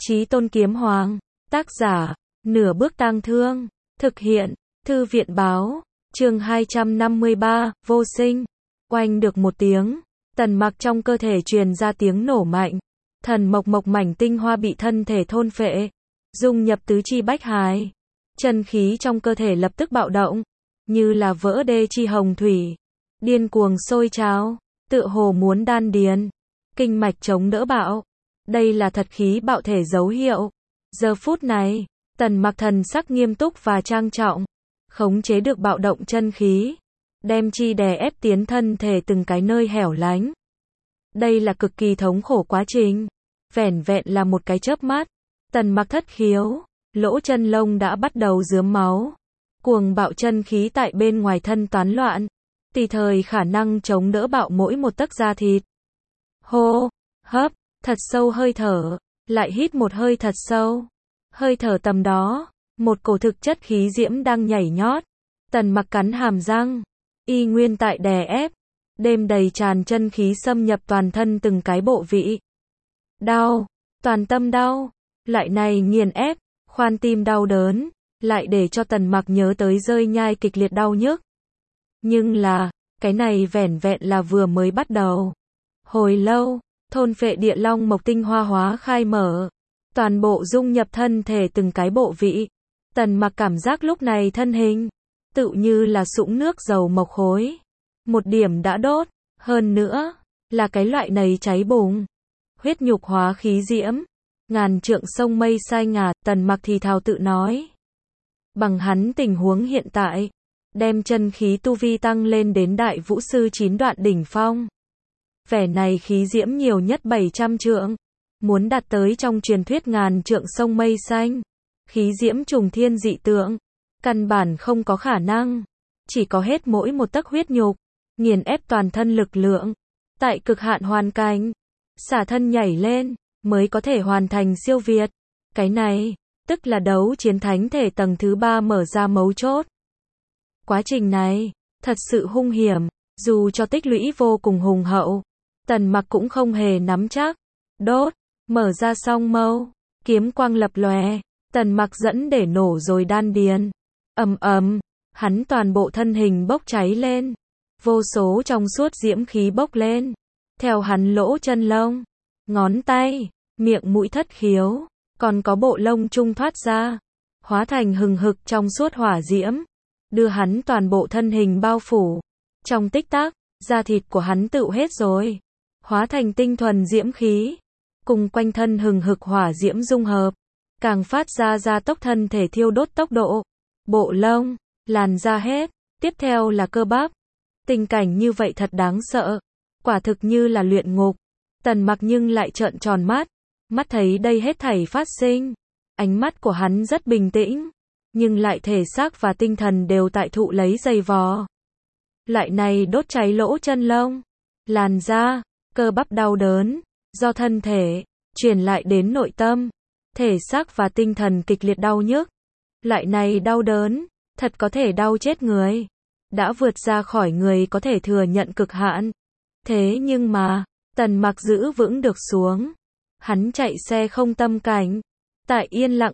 Chí Tôn Kiếm Hoàng, tác giả, Nửa Bước Tang Thương, thực hiện, Thư viện báo, chương 253, vô sinh. Oanh được một tiếng, Tần Mặc trong cơ thể truyền ra tiếng nổ mạnh. Thần mộc mộc mảnh tinh hoa bị thân thể thôn phệ, dung nhập tứ chi bách hài. Chân khí trong cơ thể lập tức bạo động, như là vỡ đê chi hồng thủy, điên cuồng sôi trào, tựa hồ muốn đan điền, kinh mạch chống đỡ bạo. Đây là thật khí bạo thể dấu hiệu. Giờ phút này, Tần Mặc thần sắc nghiêm túc và trang trọng, khống chế được bạo động chân khí, đem chi đè ép tiến thân thể từng cái nơi hẻo lánh. Đây là cực kỳ thống khổ quá trình. Vẻn vẹn là một cái chớp mắt, Tần Mặc thất khiếu, lỗ chân lông đã bắt đầu rướm máu. Cuồng bạo chân khí tại bên ngoài thân toán loạn, tùy thời khả năng chống đỡ bạo mỗi một tấc da thịt. Hô, hấp, thật sâu hơi thở, lại hít một hơi thật sâu. Hơi thở tầm đó, một cổ thực chất khí diễm đang nhảy nhót. Tần Mặc cắn hàm răng, y nguyên tại đè ép, đêm đầy tràn chân khí xâm nhập toàn thân từng cái bộ vị. Đau, toàn tâm đau, lại này nghiền ép, khoan tim đau đớn, lại để cho Tần Mặc nhớ tới rơi nhai kịch liệt đau nhức. Nhưng là, cái này vẻn vẹn là vừa mới bắt đầu. Hồi lâu, thôn phệ địa long mộc tinh hoa hóa khai mở, toàn bộ dung nhập thân thể từng cái bộ vị. Tần Mặc cảm giác lúc này thân hình, tự như là sũng nước dầu mộc khối. Một điểm đã đốt, hơn nữa, là cái loại này cháy bùng. Huyết nhục hóa khí diễm, ngàn trượng sông mây xanh ngả, Tần Mặc thì thào tự nói. Bằng hắn tình huống hiện tại, đem chân khí tu vi tăng lên đến đại vũ sư 9 đoạn đỉnh phong. Vẻ này khí diễm nhiều nhất 700 trượng, muốn đạt tới trong truyền thuyết ngàn trượng sông mây xanh, khí diễm trùng thiên dị tượng, căn bản không có khả năng, chỉ có hết mỗi một tấc huyết nhục, nghiền ép toàn thân lực lượng, tại cực hạn hoàn cảnh, xả thân nhảy lên, mới có thể hoàn thành siêu việt. Cái này, tức là đấu chiến thánh thể tầng thứ 3 mở ra mấu chốt. Quá trình này, thật sự hung hiểm, dù cho tích lũy vô cùng hùng hậu, Tần Mặc cũng không hề nắm chắc. Đốt, mở ra song mâu, kiếm quang lập lòe, Tần Mặc dẫn để nổ rồi đan điền. Ầm ầm, hắn toàn bộ thân hình bốc cháy lên, vô số trong suốt diễm khí bốc lên, theo hắn lỗ chân lông, ngón tay, miệng mũi thất khiếu, còn có bộ lông trung thoát ra, hóa thành hừng hực trong suốt hỏa diễm, đưa hắn toàn bộ thân hình bao phủ. Trong tích tắc, da thịt của hắn tựu hết rồi, hóa thành tinh thuần diễm khí, cùng quanh thân hừng hực hỏa diễm dung hợp, càng phát ra gia tốc thân thể thiêu đốt tốc độ. Bộ lông, làn da hết, tiếp theo là cơ bắp. Tình cảnh như vậy thật đáng sợ, quả thực như là luyện ngục. Tần Mặc nhưng lại trợn tròn mắt, mắt thấy đây hết thảy phát sinh. Ánh mắt của hắn rất bình tĩnh, nhưng lại thể xác và tinh thần đều tại thụ lấy giày vò. Lại này đốt cháy lỗ chân lông, làn da, cơ bắp đau đớn, do thân thể, truyền lại đến nội tâm. Thể xác và tinh thần kịch liệt đau nhức. Lại này đau đớn, thật có thể đau chết người. Đã vượt ra khỏi người có thể thừa nhận cực hạn. Thế nhưng mà, Tần Mặc giữ vững được xuống. Hắn chạy xe không tâm cảnh, tại yên lặng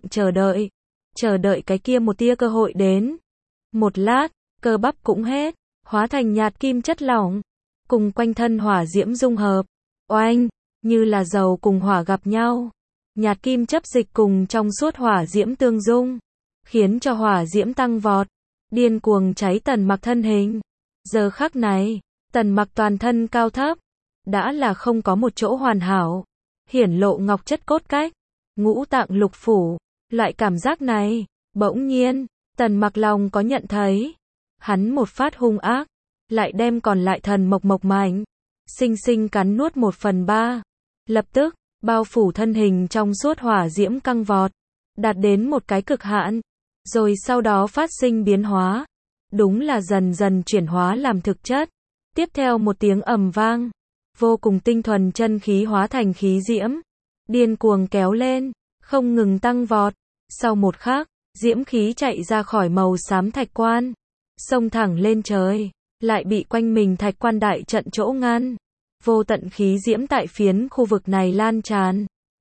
chờ đợi cái kia một tia cơ hội đến. Một lát, cơ bắp cũng hết, hóa thành nhạt kim chất lỏng, cùng quanh thân hỏa diễm dung hợp. Oanh, như là dầu cùng hỏa gặp nhau. Nhạt kim chấp dịch cùng trong suốt hỏa diễm tương dung, khiến cho hỏa diễm tăng vọt, điên cuồng cháy Tần Mặc thân hình. Giờ khắc này, Tần Mặc toàn thân cao thấp, đã là không có một chỗ hoàn hảo, hiển lộ ngọc chất cốt cách, ngũ tạng lục phủ. Loại cảm giác này, bỗng nhiên, Tần Mặc lòng có nhận thấy. Hắn một phát hung ác, lại đem còn lại thần mộc mộc mảnh, sinh sinh cắn nuốt 1/3. Lập tức, bao phủ thân hình trong suốt hỏa diễm căng vọt, đạt đến một cái cực hạn, rồi sau đó phát sinh biến hóa. Đúng là dần dần chuyển hóa làm thực chất. Tiếp theo một tiếng ầm vang, vô cùng tinh thuần chân khí hóa thành khí diễm, điên cuồng kéo lên, không ngừng tăng vọt. Sau một khắc, diễm khí chạy ra khỏi màu xám thạch quan, xông thẳng lên trời, lại bị quanh mình thạch quan đại trận chỗ ngăn. Vô tận khí diễm tại phiến khu vực này lan tràn,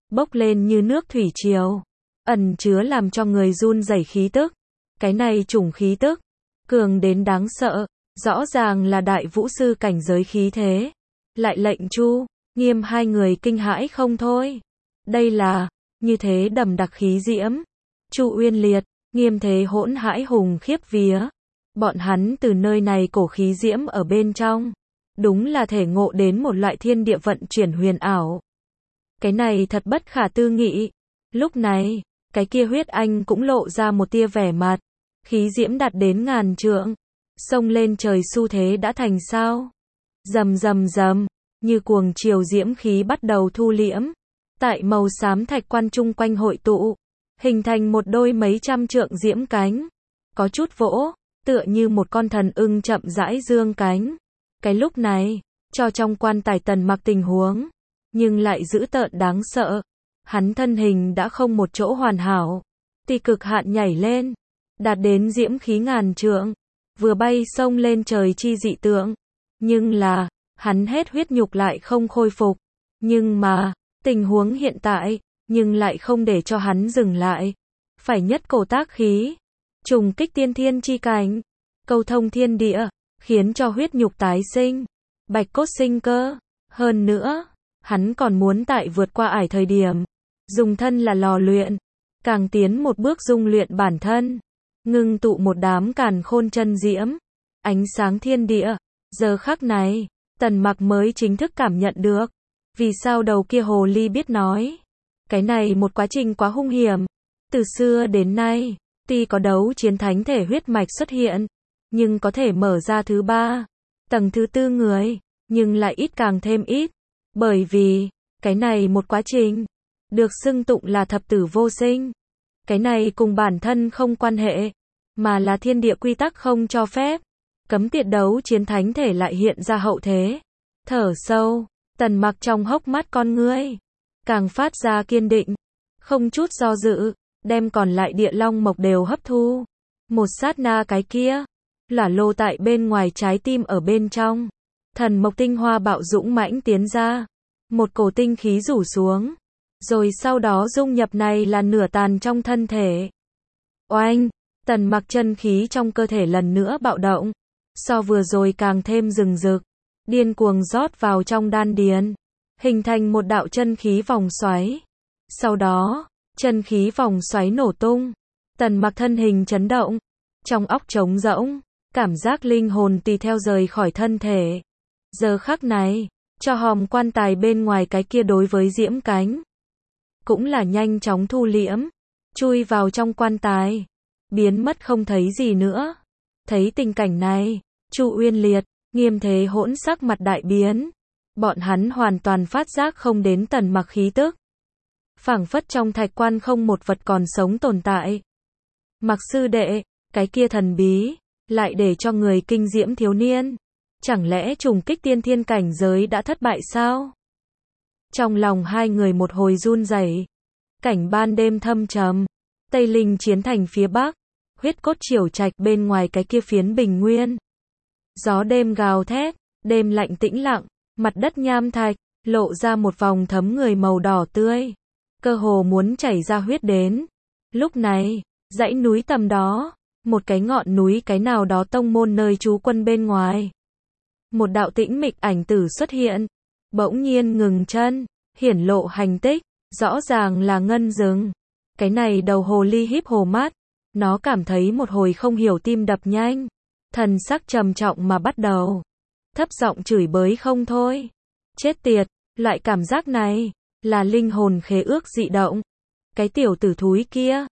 bốc lên như nước thủy triều, ẩn chứa làm cho người run rẩy khí tức. Cái này chủng khí tức, cường đến đáng sợ, rõ ràng là đại vũ sư cảnh giới khí thế. Lại lệnh Chu, Nghiêm hai người kinh hãi không thôi. Đây là, như thế đầm đặc khí diễm. Chu Uyên liệt, Nghiêm thế hỗn hãi hùng khiếp vía. Bọn hắn từ nơi này cổ khí diễm ở bên trong. Đúng là thể ngộ đến một loại thiên địa vận chuyển huyền ảo. Cái này thật bất khả tư nghị. Lúc này, cái kia huyết anh cũng lộ ra một tia vẻ mặt. Khí diễm đạt đến ngàn trượng. Xông lên trời xu thế đã thành sao. Rầm rầm rầm, như cuồng triều diễm khí bắt đầu thu liễm. Tại màu xám thạch quan chung quanh hội tụ. Hình thành một đôi mấy trăm trượng diễm cánh. Có chút vỗ, tựa như một con thần ưng chậm rãi dương cánh. Cái lúc này, cho trong quan tài Tần Mặc tình huống, nhưng lại dữ tợn đáng sợ. Hắn thân hình đã không một chỗ hoàn hảo, tì cực hạn nhảy lên, đạt đến diễm khí ngàn trượng, vừa bay xông lên trời chi dị tượng. Nhưng là, hắn hết huyết nhục lại không khôi phục. Nhưng mà, tình huống hiện tại, nhưng lại không để cho hắn dừng lại. Phải nhất cổ tác khí, trùng kích tiên thiên chi cảnh, câu thông thiên địa, khiến cho huyết nhục tái sinh, bạch cốt sinh cơ. Hơn nữa, hắn còn muốn tại vượt qua ải thời điểm, dùng thân là lò luyện, càng tiến một bước dung luyện bản thân, ngưng tụ một đám càn khôn chân diễm, ánh sáng thiên địa. Giờ khắc này, Tần Mặc mới chính thức cảm nhận được, vì sao đầu kia hồ ly biết nói. Cái này một quá trình quá hung hiểm. Từ xưa đến nay, tuy có đấu chiến thánh thể huyết mạch xuất hiện, nhưng có thể mở ra thứ ba, tầng thứ tư người, nhưng lại ít càng thêm ít. Bởi vì, cái này một quá trình, được xưng tụng là thập tử vô sinh. Cái này cùng bản thân không quan hệ, mà là thiên địa quy tắc không cho phép. Cấm tiệt đấu chiến thánh thể lại hiện ra hậu thế. Thở sâu, Tần Mặc trong hốc mắt con ngươi, càng phát ra kiên định, không chút do dự, đem còn lại địa long mộc đều hấp thu. Một sát na cái kia, lả lô tại bên ngoài trái tim ở bên trong. Thần mộc tinh hoa bạo dũng mãnh tiến ra. Một cổ tinh khí rủ xuống. Rồi sau đó dung nhập này là nửa tàn trong thân thể. Oanh, Tần Mặc chân khí trong cơ thể lần nữa bạo động. So vừa rồi càng thêm rừng rực. Điên cuồng rót vào trong đan điền. Hình thành một đạo chân khí vòng xoáy. Sau đó, chân khí vòng xoáy nổ tung. Tần Mặc thân hình chấn động. Trong óc trống rỗng. Cảm giác linh hồn tùy theo rời khỏi thân thể. Giờ khắc này, cho hòm quan tài bên ngoài cái kia đối với diễm cánh, cũng là nhanh chóng thu liễm, chui vào trong quan tài, biến mất không thấy gì nữa. Thấy tình cảnh này, Chu Uyên liệt, Nghiêm thế hỗn sắc mặt đại biến. Bọn hắn hoàn toàn phát giác không đến Tần Mặc khí tức. Phảng phất trong thạch quan không một vật còn sống tồn tại. Mặc sư đệ, cái kia thần bí, lại để cho người kinh diễm thiếu niên. Chẳng lẽ trùng kích tiên thiên cảnh giới đã thất bại sao? Trong lòng hai người một hồi run rẩy. Cảnh ban đêm thâm trầm. Tây Linh chiến thành phía bắc. Huyết cốt triều trạch bên ngoài cái kia phiến bình nguyên. Gió đêm gào thét. Đêm lạnh tĩnh lặng. Mặt đất nham thạch. Lộ ra một vòng thấm người màu đỏ tươi. Cơ hồ muốn chảy ra huyết đến. Lúc này, dãy núi tầm đó. Một cái ngọn núi cái nào đó tông môn nơi trú quân bên ngoài. Một đạo tĩnh mịch ảnh tử xuất hiện. Bỗng nhiên ngừng chân. Hiển lộ hành tích. Rõ ràng là ngân rừng. Cái này đầu hồ ly híp hồ mắt. Nó cảm thấy một hồi không hiểu tim đập nhanh. Thần sắc trầm trọng mà bắt đầu. Thấp giọng chửi bới không thôi. Chết tiệt, loại cảm giác này. Là linh hồn khế ước dị động. Cái tiểu tử thúi kia.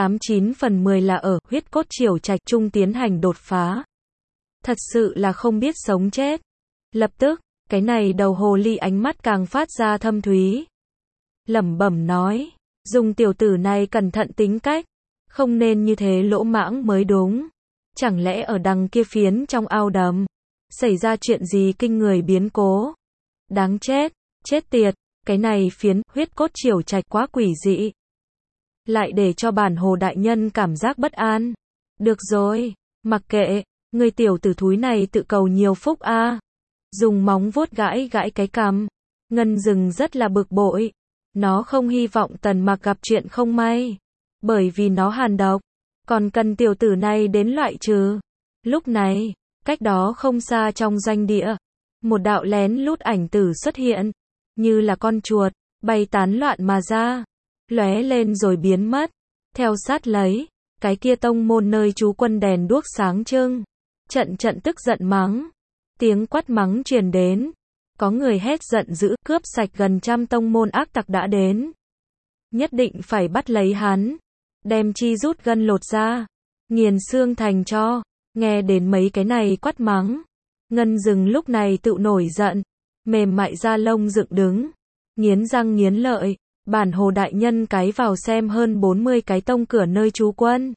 89/10 là ở huyết cốt triều trạch trung tiến hành đột phá. Thật sự là không biết sống chết. Lập tức, cái này đầu hồ ly ánh mắt càng phát ra thâm thúy. Lẩm bẩm nói, dùng tiểu tử này cẩn thận tính cách, không nên như thế lỗ mãng mới đúng. Chẳng lẽ ở đằng kia phiến trong ao đầm, xảy ra chuyện gì kinh người biến cố? Đáng chết, chết tiệt, cái này phiến huyết cốt triều trạch quá quỷ dị. Lại để cho bản hồ đại nhân cảm giác bất an. Được rồi, mặc kệ, người tiểu tử thúi này tự cầu nhiều phúc a. Dùng móng vuốt gãi gãi cái cằm. Ngân rừng rất là bực bội. Nó không hy vọng Tần Mặc gặp chuyện không may, bởi vì nó hàn độc, còn cần tiểu tử này đến loại trừ. Lúc này, cách đó không xa trong doanh địa, một đạo lén lút ảnh tử xuất hiện, như là con chuột, bay tán loạn mà ra, lóe lên rồi biến mất. Theo sát lấy, cái kia tông môn nơi trú quân đèn đuốc sáng trưng, trận trận tức giận mắng. Tiếng quát mắng truyền đến, có người hét giận dữ, cướp sạch gần trăm tông môn ác tặc đã đến. Nhất định phải bắt lấy hắn, đem chi rút gân lột ra, nghiền xương thành tro. Nghe đến mấy cái này quát mắng, Ngân Dừng lúc này tự nổi giận, mềm mại da lông dựng đứng, nghiến răng nghiến lợi, bản hồ đại nhân cái vào xem hơn 40 cái tông cửa nơi trú quân.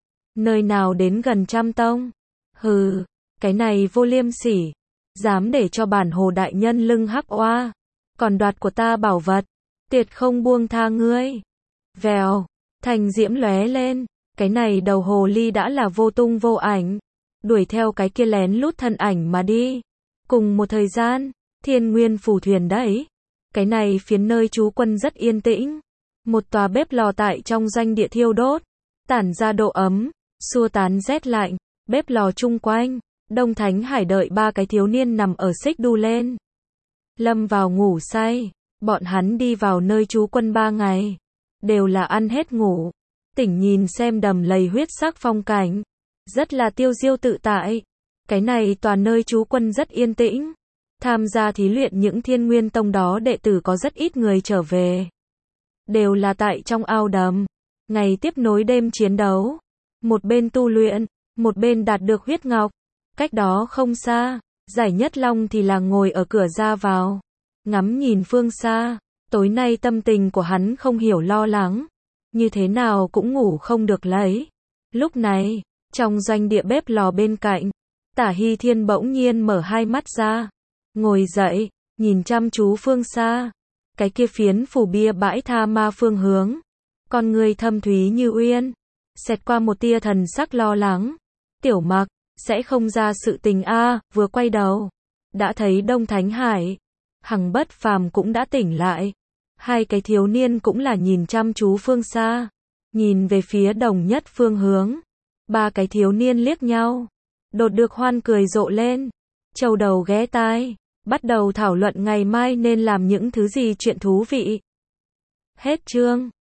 Nơi nào đến gần trăm tông? Hừ, cái này vô liêm sỉ, dám để cho bản hồ đại nhân lưng hắc oa, còn đoạt của ta bảo vật, tuyệt không buông tha ngươi. Vèo, thành diễm lóe lên, cái này đầu hồ ly đã là vô tung vô ảnh, đuổi theo cái kia lén lút thân ảnh mà đi. Cùng một thời gian, Thiên Nguyên phủ thuyền đấy, cái này phiến nơi trú quân rất yên tĩnh, một tòa bếp lò tại trong doanh địa thiêu đốt, tản ra độ ấm, xua tán rét lạnh. Bếp lò chung quanh, Đông Thánh Hải đợi ba cái thiếu niên nằm ở xích đu lên, lâm vào ngủ say. Bọn hắn đi vào nơi trú quân 3 ngày, đều là ăn hết ngủ, tỉnh nhìn xem đầm lầy huyết sắc phong cảnh, rất là tiêu diêu tự tại. Cái này toàn nơi trú quân rất yên tĩnh. Tham gia thí luyện những Thiên Nguyên tông đó đệ tử có rất ít người trở về, đều là tại trong ao đầm, ngày tiếp nối đêm chiến đấu, một bên tu luyện, một bên đạt được huyết ngọc. Cách đó không xa, Giải Nhất Long thì là ngồi ở cửa ra vào, ngắm nhìn phương xa. Tối nay tâm tình của hắn không hiểu lo lắng, như thế nào cũng ngủ không được lấy. Lúc này, trong doanh địa bếp lò bên cạnh, Tả Hy Thiên bỗng nhiên mở hai mắt ra, ngồi dậy, nhìn chăm chú phương xa, cái kia phiến phủ bia bãi tha ma phương hướng, con người thâm thúy như uyên, xẹt qua một tia thần sắc lo lắng. Tiểu Mặc, sẽ không ra sự tình a. Vừa quay đầu, đã thấy Đông Thánh Hải, Hằng Bất Phàm cũng đã tỉnh lại. Hai cái thiếu niên cũng là nhìn chăm chú phương xa, nhìn về phía đồng nhất phương hướng. Ba cái thiếu niên liếc nhau, đột được hoan cười rộ lên, châu đầu ghé tai, bắt đầu thảo luận ngày mai nên làm những thứ gì chuyện thú vị. Hết chương.